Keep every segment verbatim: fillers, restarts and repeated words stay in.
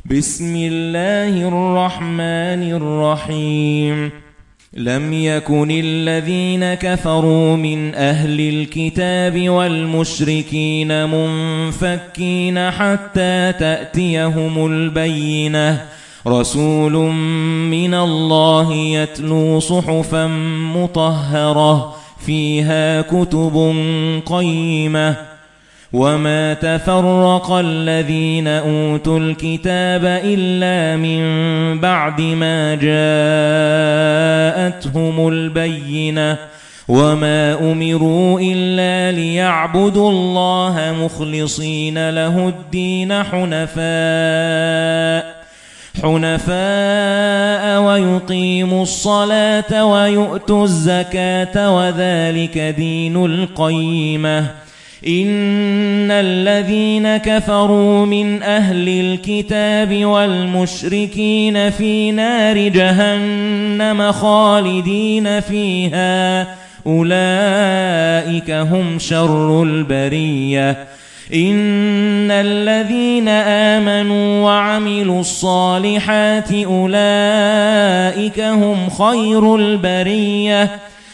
بسم الله الرحمن الرحيم لم يكن الذين كفروا من أهل الكتاب والمشركين منفكين حتى تأتيهم البينة رسول من الله يتلو صحفا مطهرة فيها كتب قيمة وما تفرق الذين أوتوا الكتاب إلا من بعد ما جاءتهم البينة وما أمروا إلا ليعبدوا الله مخلصين له الدين حنفاء حنفاء ويقيموا الصلاة ويؤتوا الزكاة وذلك دين القيمة إن الذين كفروا من أهل الكتاب والمشركين في نار جهنم خالدين فيها أولئك هم شر البرية إن الذين آمنوا وعملوا الصالحات أولئك هم خير البرية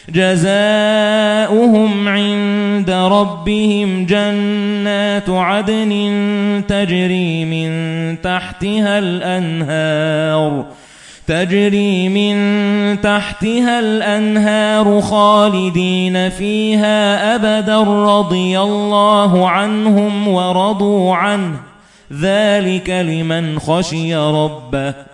جزاؤهم عند ربهم جنات عدن تجري من تحتها الأنهار تجري من تحتها الأنهار خالدين فيها أبدا رضي الله عنهم ورضوا عنه ذلك لمن خشي ربه